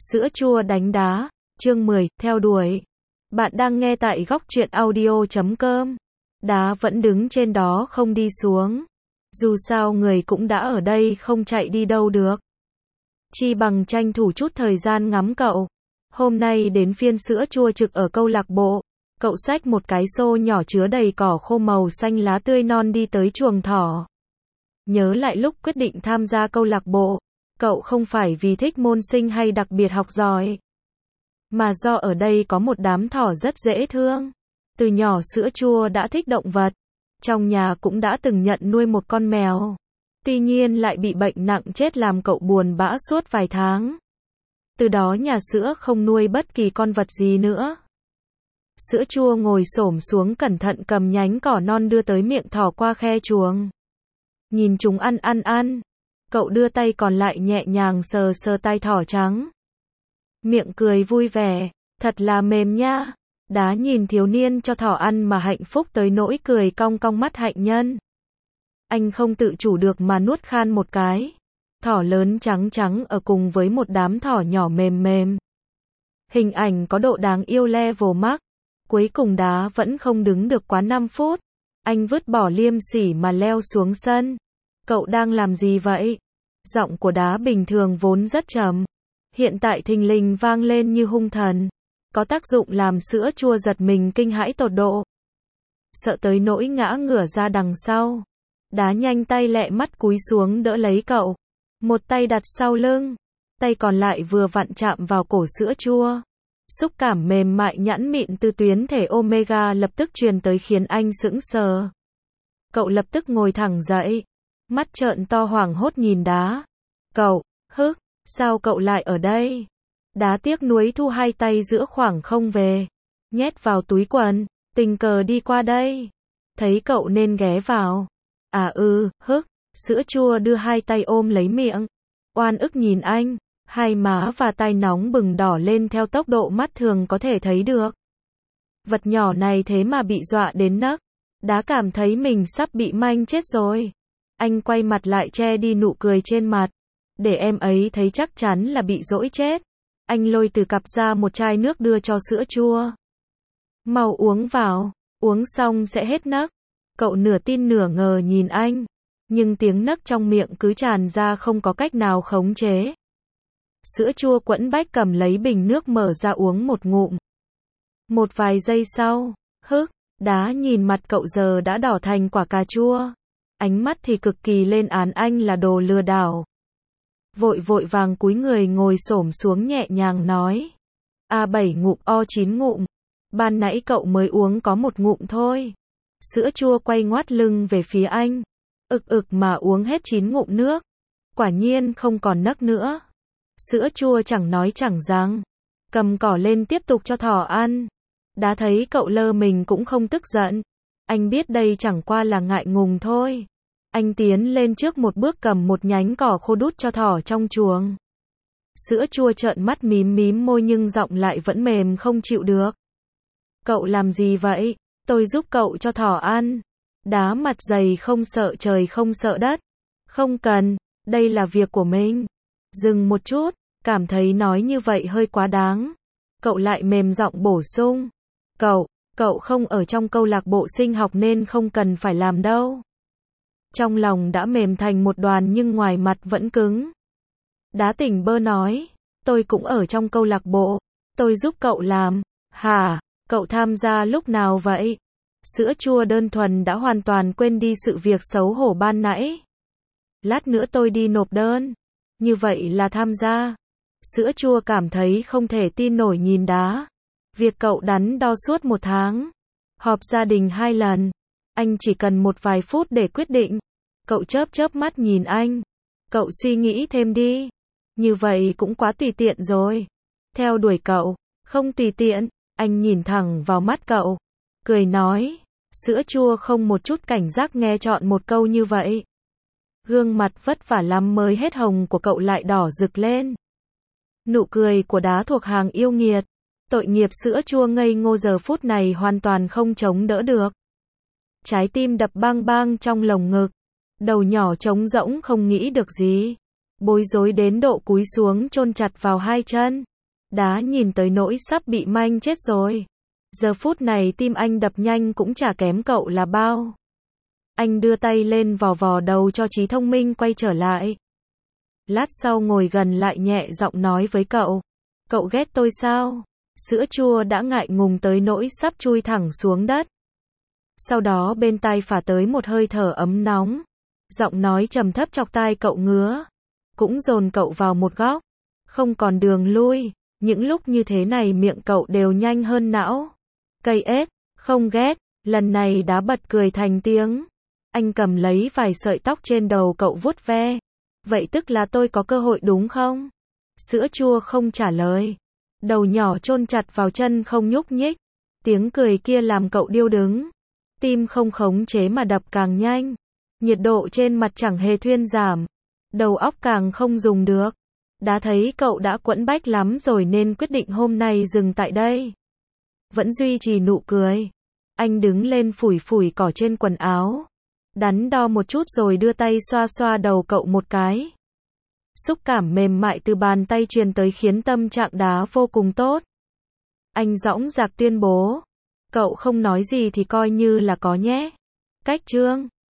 Sữa chua đánh đá, chương 10, theo đuổi. Bạn đang nghe tại góc truyện audio.com. Đá vẫn đứng trên đó không đi xuống. Dù sao người cũng đã ở đây không chạy đi đâu được. Chi bằng tranh thủ chút thời gian ngắm cậu. Hôm nay đến phiên sữa chua trực ở câu lạc bộ. Cậu xách một cái xô nhỏ chứa đầy cỏ khô màu xanh lá tươi non đi tới chuồng thỏ. Nhớ lại lúc quyết định tham gia câu lạc bộ. Cậu không phải vì thích môn sinh hay đặc biệt học giỏi, mà do ở đây có một đám thỏ rất dễ thương. Từ nhỏ sữa chua đã thích động vật. Trong nhà cũng đã từng nhận nuôi một con mèo. Tuy nhiên lại bị bệnh nặng chết làm cậu buồn bã suốt vài tháng. Từ đó nhà sữa không nuôi bất kỳ con vật gì nữa. Sữa chua ngồi xổm xuống cẩn thận cầm nhánh cỏ non đưa tới miệng thỏ qua khe chuồng. Nhìn chúng ăn. Cậu đưa tay còn lại nhẹ nhàng sờ sờ tai thỏ trắng. Miệng cười vui vẻ, thật là mềm nha. Đá nhìn thiếu niên cho thỏ ăn mà hạnh phúc tới nỗi cười cong cong mắt hạnh nhân. Anh không tự chủ được mà nuốt khan một cái. Thỏ lớn trắng ở cùng với một đám thỏ nhỏ mềm. Hình ảnh có độ đáng yêu level max. Cuối cùng Đá vẫn không đứng được quá 5 phút. Anh vứt bỏ liêm sỉ mà leo xuống sân. Cậu đang làm gì vậy? Giọng của Đá bình thường vốn rất trầm. Hiện tại thình lình vang lên như hung thần. Có tác dụng làm sữa chua giật mình kinh hãi tột độ. Sợ tới nỗi ngã ngửa ra đằng sau. Đá nhanh tay lẹ mắt cúi xuống đỡ lấy cậu. Một tay đặt sau lưng. Tay còn lại vừa vặn chạm vào cổ sữa chua. Xúc cảm mềm mại nhẵn mịn từ tuyến thể omega lập tức truyền tới khiến anh sững sờ. Cậu lập tức ngồi thẳng dậy. Mắt trợn to hoảng hốt nhìn Đá. Cậu, sao cậu lại ở đây? Đá tiếc nuối thu hai tay giữa khoảng không về. Nhét vào túi quần, tình cờ đi qua đây. Thấy cậu nên ghé vào. Sữa chua đưa hai tay ôm lấy miệng. Oan ức nhìn anh. Hai má và tai nóng bừng đỏ lên theo tốc độ mắt thường có thể thấy được. Vật nhỏ này thế mà bị dọa đến nấc. Đá cảm thấy mình sắp bị manh chết rồi. Anh quay mặt lại che đi nụ cười trên mặt. Để em ấy thấy chắc chắn là bị dỗi chết. Anh lôi từ cặp ra một chai nước đưa cho sữa chua. Mau uống vào, uống xong sẽ hết nấc. Cậu nửa tin nửa ngờ nhìn anh. Nhưng tiếng nấc trong miệng cứ tràn ra không có cách nào khống chế. Sữa chua quẫn bách cầm lấy bình nước mở ra uống một ngụm. Một vài giây sau, Đá nhìn mặt cậu giờ đã đỏ thành quả cà chua. Ánh mắt thì cực kỳ lên án anh là đồ lừa đảo. Vội vàng cúi người ngồi xổm xuống nhẹ nhàng nói. A7 ngụm O9 ngụm. Ban nãy cậu mới uống có một ngụm thôi. Sữa chua quay ngoắt lưng về phía anh. Mà uống hết 9 ngụm nước. Quả nhiên không còn nấc nữa. Sữa chua chẳng nói chẳng rằng. Cầm cỏ lên tiếp tục cho thỏ ăn. Đá thấy cậu lơ mình cũng không tức giận. Anh biết đây chẳng qua là ngại ngùng thôi. Anh tiến lên trước một bước cầm một nhánh cỏ khô đút cho thỏ trong chuồng. Sữa chua trợn mắt mím môi nhưng giọng lại vẫn mềm không chịu được. Cậu làm gì vậy? Tôi giúp cậu cho thỏ ăn. Đá mặt dày không sợ trời không sợ đất. Không cần, đây là việc của mình. Dừng một chút, cảm thấy nói như vậy hơi quá đáng. Cậu lại mềm giọng bổ sung. Cậu không ở trong câu lạc bộ sinh học nên không cần phải làm đâu. Trong lòng đã mềm thành một đoàn nhưng ngoài mặt vẫn cứng. Đá tỉnh bơ nói. Tôi cũng ở trong câu lạc bộ. Tôi giúp cậu làm. Hả? Cậu tham gia lúc nào vậy? Sữa chua đơn thuần đã hoàn toàn quên đi sự việc xấu hổ ban nãy. Lát nữa tôi đi nộp đơn. Như vậy là tham gia. Sữa chua cảm thấy không thể tin nổi nhìn Đá. Việc cậu đắn đo suốt 1 tháng. Họp gia đình 2 lần. Anh chỉ cần một vài phút để quyết định. Cậu chớp mắt nhìn anh. Cậu suy nghĩ thêm đi. Như vậy cũng quá tùy tiện rồi. Theo đuổi cậu, không tùy tiện. Anh nhìn thẳng vào mắt cậu. Cười nói. Sữa chua không một chút cảnh giác nghe trọn một câu như vậy. Gương mặt vất vả lắm mới hết hồng của cậu lại đỏ rực lên. Nụ cười của Đá thuộc hàng yêu nghiệt. Tội nghiệp sữa chua ngây ngô giờ phút này hoàn toàn không chống đỡ được. Trái tim đập bang trong lồng ngực. Đầu nhỏ trống rỗng không nghĩ được gì. Bối rối đến độ cúi xuống chôn chặt vào hai chân. Đá nhìn tới nỗi sắp bị manh chết rồi. Giờ phút này tim anh đập nhanh cũng chả kém cậu là bao. Anh đưa tay lên vò vò đầu cho trí thông minh quay trở lại. Lát sau ngồi gần lại nhẹ giọng nói với cậu. Cậu ghét tôi sao? Sữa chua đã ngại ngùng tới nỗi sắp chui thẳng xuống đất. Sau đó bên tai phả tới một hơi thở ấm nóng. Giọng nói trầm thấp chọc tai cậu ngứa. Cũng dồn cậu vào một góc. Không còn đường lui. Những lúc như thế này miệng cậu đều nhanh hơn não. Cây ếch, không ghét. Lần này đã bật cười thành tiếng. Anh cầm lấy vài sợi tóc trên đầu cậu vuốt ve. Vậy tức là tôi có cơ hội đúng không? Sữa chua không trả lời. Đầu nhỏ chôn chặt vào chân không nhúc nhích. Tiếng cười kia làm cậu điêu đứng. Tim không khống chế mà đập càng nhanh. Nhiệt độ trên mặt chẳng hề thuyên giảm. Đầu óc càng không dùng được. Đã thấy cậu đã quẫn bách lắm rồi nên quyết định hôm nay dừng tại đây. Vẫn duy trì nụ cười. Anh đứng lên phủi phủi cỏ trên quần áo. Đắn đo một chút rồi đưa tay xoa xoa đầu cậu một cái. Xúc cảm mềm mại từ bàn tay truyền tới khiến tâm trạng Đá vô cùng tốt. Anh dõng dạc tuyên bố. Cậu không nói gì thì coi như là có nhé. Cách chương